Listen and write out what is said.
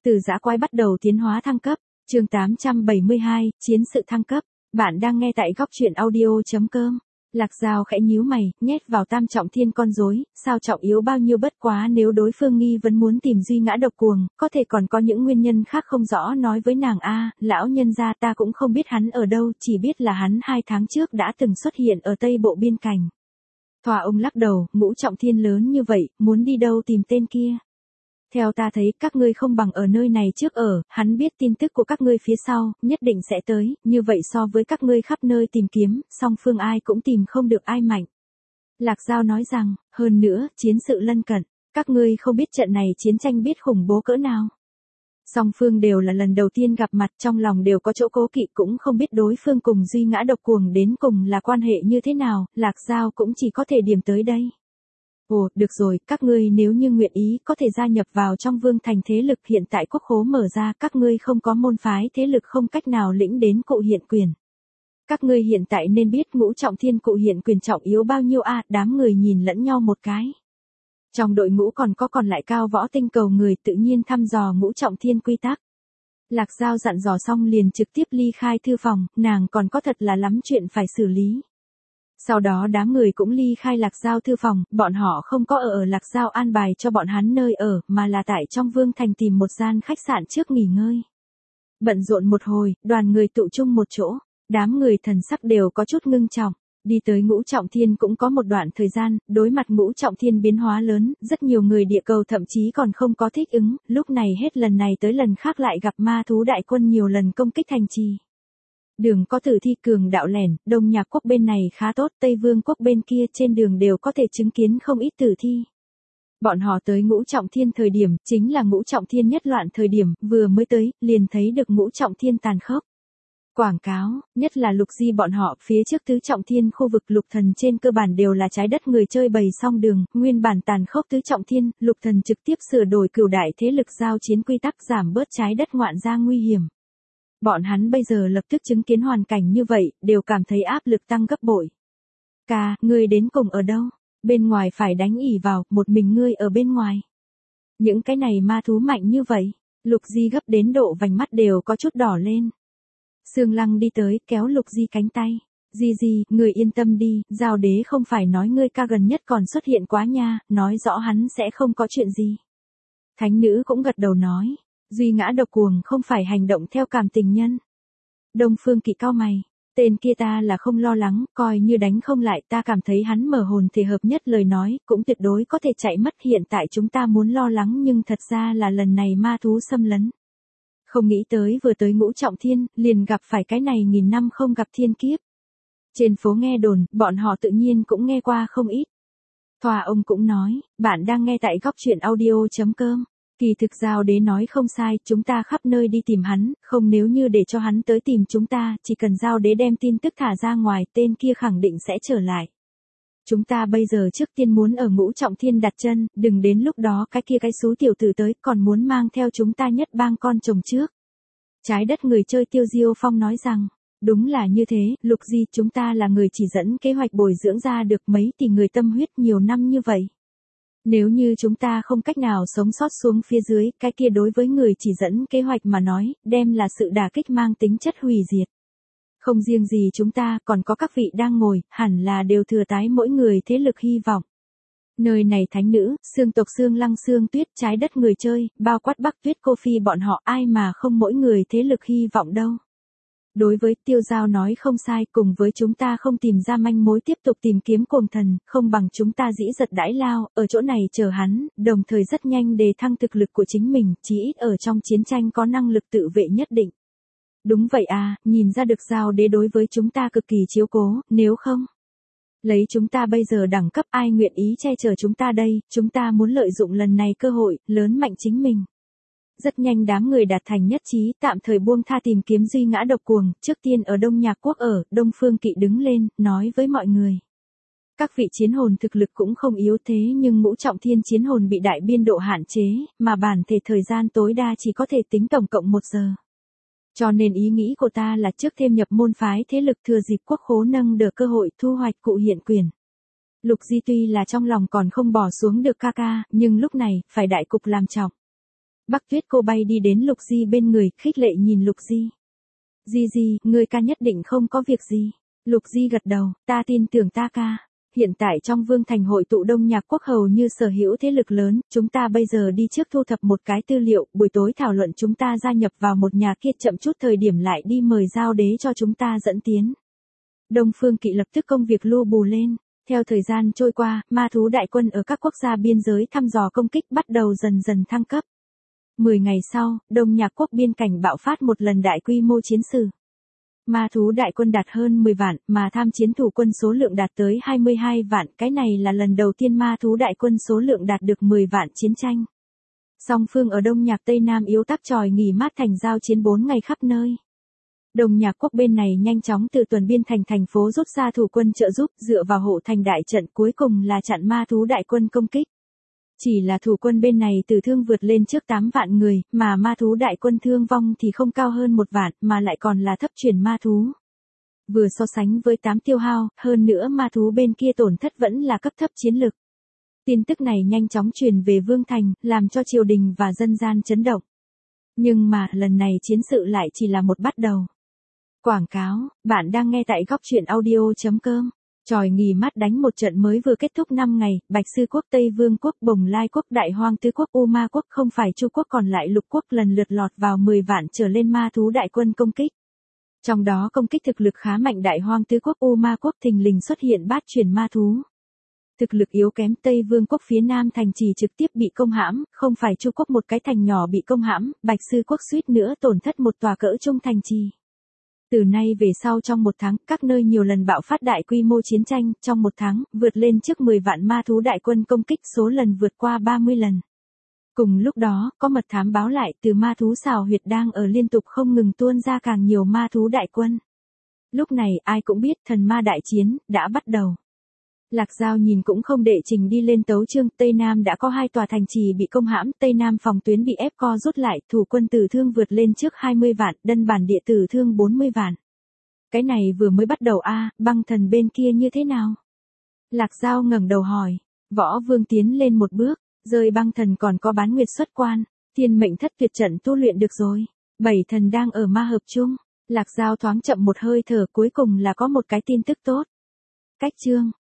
Từ dã quái bắt đầu tiến hóa thăng cấp, chương 872, chiến sự thăng cấp. Bạn đang nghe tại góc truyện audio.com. Lạc Giao khẽ nhíu mày, nhét vào Tam Trọng Thiên con rối, sao trọng yếu bao nhiêu bất quá nếu đối phương nghi vấn muốn tìm Duy Ngã Độc Cuồng, có thể còn có những nguyên nhân khác không rõ nói với nàng a, lão nhân gia ta cũng không biết hắn ở đâu, chỉ biết là hắn 2 tháng trước đã từng xuất hiện ở Tây Bộ biên cảnh. Thòa ông lắc đầu, Ngũ Trọng Thiên lớn như vậy, muốn đi đâu tìm tên kia. Theo ta thấy, các ngươi không bằng ở nơi này trước ở, hắn biết tin tức của các ngươi phía sau, nhất định sẽ tới, như vậy so với các ngươi khắp nơi tìm kiếm, song phương ai cũng tìm không được ai mạnh. Lạc Giao nói rằng, hơn nữa, chiến sự lân cận, các ngươi không biết trận này chiến tranh biết khủng bố cỡ nào. Song phương đều là lần đầu tiên gặp mặt, trong lòng đều có chỗ cố kỵ, cũng không biết đối phương cùng Duy Ngã Độc Cuồng đến cùng là quan hệ như thế nào, Lạc Giao cũng chỉ có thể điểm tới đây. Ồ, được rồi, các ngươi nếu như nguyện ý có thể gia nhập vào trong Vương Thành thế lực hiện tại quốc khố mở ra, các ngươi không có môn phái thế lực không cách nào lĩnh đến cụ hiện quyền. Các ngươi hiện tại nên biết Ngũ Trọng Thiên cụ hiện quyền trọng yếu bao nhiêu a, đám người nhìn lẫn nhau một cái. Trong đội ngũ còn lại cao võ tinh cầu người tự nhiên thăm dò Ngũ Trọng Thiên quy tắc. Lạc Giao dặn dò xong liền trực tiếp ly khai thư phòng, nàng còn có thật là lắm chuyện phải xử lý. Sau đó đám người cũng ly khai Lạc Giao thư phòng, bọn họ không có ở Lạc Giao an bài cho bọn hắn nơi ở, mà là tại trong Vương Thành tìm một gian khách sạn trước nghỉ ngơi. Bận rộn một hồi, đoàn người tụ chung một chỗ, đám người thần sắc đều có chút ngưng trọng. Đi tới Ngũ Trọng Thiên cũng có một đoạn thời gian, đối mặt Ngũ Trọng Thiên biến hóa lớn, rất nhiều người địa cầu thậm chí còn không có thích ứng, lúc này hết lần này tới lần khác lại gặp ma thú đại quân nhiều lần công kích thành trì. Đường có tử thi cường đạo lẻn, Đông Nhạc quốc bên này khá tốt, Tây Vương quốc bên kia trên đường đều có thể chứng kiến không ít tử thi. Bọn họ tới Ngũ Trọng Thiên thời điểm, chính là Ngũ Trọng Thiên nhất loạn thời điểm, vừa mới tới, liền thấy được Ngũ Trọng Thiên tàn khốc. Quảng cáo, nhất là Lục Di bọn họ, phía trước Tứ Trọng Thiên khu vực Lục Thần trên cơ bản đều là trái đất người chơi bày song đường, nguyên bản tàn khốc Tứ Trọng Thiên, Lục Thần trực tiếp sửa đổi cửu đại thế lực giao chiến quy tắc giảm bớt trái đất ngoạn gia nguy hiểm. Bọn hắn bây giờ lập tức chứng kiến hoàn cảnh như vậy, đều cảm thấy áp lực tăng gấp bội. Ca, ngươi đến cùng ở đâu? Bên ngoài phải đánh ỉ vào, một mình ngươi ở bên ngoài. Những cái này ma thú mạnh như vậy, Lục Di gấp đến độ vành mắt đều có chút đỏ lên. Sương Lăng đi tới, kéo Lục Di cánh tay. Di, người yên tâm đi, Giao Đế không phải nói ngươi ca gần nhất còn xuất hiện quá nha, nói rõ hắn sẽ không có chuyện gì. Thánh nữ cũng gật đầu nói. Duy Ngã Độc Cuồng không phải hành động theo cảm tình nhân. Đông Phương Kỵ cau mày, tên kia ta là không lo lắng, coi như đánh không lại, ta cảm thấy hắn mở hồn thể hợp nhất lời nói, cũng tuyệt đối có thể chạy mất, hiện tại chúng ta muốn lo lắng nhưng thật ra là lần này ma thú xâm lấn. Không nghĩ tới vừa tới Ngũ Trọng Thiên, liền gặp phải cái này 1000 năm không gặp thiên kiếp. Trên phố nghe đồn, bọn họ tự nhiên cũng nghe qua không ít. Thòa ông cũng nói, bạn đang nghe tại góc truyện audio.com. Kỳ thực Giao Đế nói không sai, chúng ta khắp nơi đi tìm hắn, không nếu như để cho hắn tới tìm chúng ta, chỉ cần Giao Đế đem tin tức thả ra ngoài, tên kia khẳng định sẽ trở lại. Chúng ta bây giờ trước tiên muốn ở Ngũ Trọng Thiên đặt chân, đừng đến lúc đó cái kia cái xú tiểu tử tới, còn muốn mang theo chúng ta nhất bang con chồng trước. Trái đất người chơi Tiêu Diêu Phong nói rằng, đúng là như thế, Lục Di, chúng ta là người chỉ dẫn kế hoạch bồi dưỡng ra được mấy tỷ người tâm huyết nhiều năm như vậy. Nếu như chúng ta không cách nào sống sót xuống phía dưới, cái kia đối với người chỉ dẫn kế hoạch mà nói, đem là sự đả kích mang tính chất hủy diệt. Không riêng gì chúng ta, còn có các vị đang ngồi, hẳn là đều thừa tái mỗi người thế lực hy vọng. Nơi này thánh nữ, Xương tộc Xương Lăng Xương Tuyết, trái đất người chơi, bao quát Bắc Tuyết Cô Phi bọn họ, ai mà không mỗi người thế lực hy vọng đâu. Đối với Tiêu Giao nói không sai, cùng với chúng ta không tìm ra manh mối tiếp tục tìm kiếm Cuồng Thần, không bằng chúng ta dĩ giật đãi lao, ở chỗ này chờ hắn, đồng thời rất nhanh đề thăng thực lực của chính mình, chí ít ở trong chiến tranh có năng lực tự vệ nhất định. Đúng vậy à, nhìn ra được Giao Đế đối với chúng ta cực kỳ chiếu cố, nếu không lấy chúng ta bây giờ đẳng cấp, ai nguyện ý che chở chúng ta đây, chúng ta muốn lợi dụng lần này cơ hội, lớn mạnh chính mình. Rất nhanh đám người đạt thành nhất trí, tạm thời buông tha tìm kiếm Duy Ngã Độc Cuồng, trước tiên ở Đông Nhạc quốc ở, Đông Phương Kỵ đứng lên, nói với mọi người. Các vị chiến hồn thực lực cũng không yếu thế nhưng Ngũ Trọng Thiên chiến hồn bị đại biên độ hạn chế, mà bản thể thời gian tối đa chỉ có thể tính tổng cộng 1 giờ. Cho nên ý nghĩ của ta là trước thêm nhập môn phái thế lực thừa dịp quốc khố nâng đỡ cơ hội thu hoạch cụ hiện quyền. Lục Di tuy là trong lòng còn không bỏ xuống được ca ca, nhưng lúc này, phải đại cục làm trọng. Bắc Tuyết cô bay đi đến Lục Di bên người, khích lệ nhìn Lục Di. Di, ngươi ca nhất định không có việc gì. Lục Di gật đầu, ta tin tưởng ta ca. Hiện tại trong Vương Thành hội tụ Đông Nhạc Quốc hầu như sở hữu thế lực lớn, chúng ta bây giờ đi trước thu thập một cái tư liệu, buổi tối thảo luận chúng ta gia nhập vào một nhà kia, chậm chút thời điểm lại đi mời Giao Đế cho chúng ta dẫn tiến. Đông Phương Kỵ lập tức công việc lu bù lên. Theo thời gian trôi qua, ma thú đại quân ở các quốc gia biên giới thăm dò công kích bắt đầu dần dần thăng cấp. 10 ngày sau, Đông Nhạc Quốc biên cảnh bạo phát một lần đại quy mô chiến sự. Ma thú đại quân đạt hơn 10 vạn, mà tham chiến thủ quân số lượng đạt tới 22 vạn, cái này là lần đầu tiên ma thú đại quân số lượng đạt được 10 vạn chiến tranh. Song phương ở Đông Nhạc Tây Nam yếu tắc tròi nghỉ mát thành giao chiến 4 ngày khắp nơi. Đông Nhạc Quốc bên này nhanh chóng từ tuần biên thành phố rút ra thủ quân trợ giúp, dựa vào hộ thành đại trận, cuối cùng là chặn ma thú đại quân công kích. Chỉ là thủ quân bên này tử thương vượt lên trước 8 vạn người, mà ma thú đại quân thương vong thì không cao hơn 1 vạn, mà lại còn là thấp chuyển ma thú. Vừa so sánh với 8 tiêu hao, hơn nữa ma thú bên kia tổn thất vẫn là cấp thấp chiến lực. Tin tức này nhanh chóng truyền về Vương Thành, làm cho triều đình và dân gian chấn động. Nhưng mà, lần này chiến sự lại chỉ là một bắt đầu. Quảng cáo, bạn đang nghe tại góc truyện audio.com. Tròi nghỉ mát đánh một trận mới vừa kết thúc 5 ngày, Bạch Sư Quốc, Tây Vương Quốc, Bồng Lai Quốc, Đại Hoang Tứ Quốc, U Ma Quốc, không phải Chu Quốc còn lại Lục Quốc lần lượt lọt vào 10 vạn trở lên ma thú đại quân công kích. Trong đó công kích thực lực khá mạnh Đại Hoang Tứ Quốc, U Ma Quốc thình lình xuất hiện bát chuyển ma thú. Thực lực yếu kém Tây Vương Quốc phía Nam thành trì trực tiếp bị công hãm, không phải Chu Quốc một cái thành nhỏ bị công hãm, Bạch Sư Quốc suýt nữa tổn thất một tòa cỡ trung thành trì. Từ nay về sau trong 1 tháng, các nơi nhiều lần bạo phát đại quy mô chiến tranh, trong 1 tháng, vượt lên trước 10 vạn ma thú đại quân công kích, số lần vượt qua 30 lần. Cùng lúc đó, có mật thám báo lại từ ma thú xào huyệt đang ở liên tục không ngừng tuôn ra càng nhiều ma thú đại quân. Lúc này ai cũng biết thần ma đại chiến đã bắt đầu. Lạc Giao nhìn cũng không đệ trình đi lên tấu chương, Tây Nam đã có 2 tòa thành trì bị công hãm, Tây Nam phòng tuyến bị ép co rút lại, thủ quân tử thương vượt lên trước 20 vạn, đơn bản địa tử thương 40 vạn. Cái này vừa mới bắt đầu băng thần bên kia như thế nào? Lạc Giao ngẩng đầu hỏi, Võ Vương tiến lên một bước, rơi băng thần còn có Bán Nguyệt xuất quan, thiên mệnh thất tuyệt trận tu luyện được rồi, 7 thần đang ở ma hợp chung. Lạc Giao thoáng chậm một hơi thở, cuối cùng là có một cái tin tức tốt. Cách chương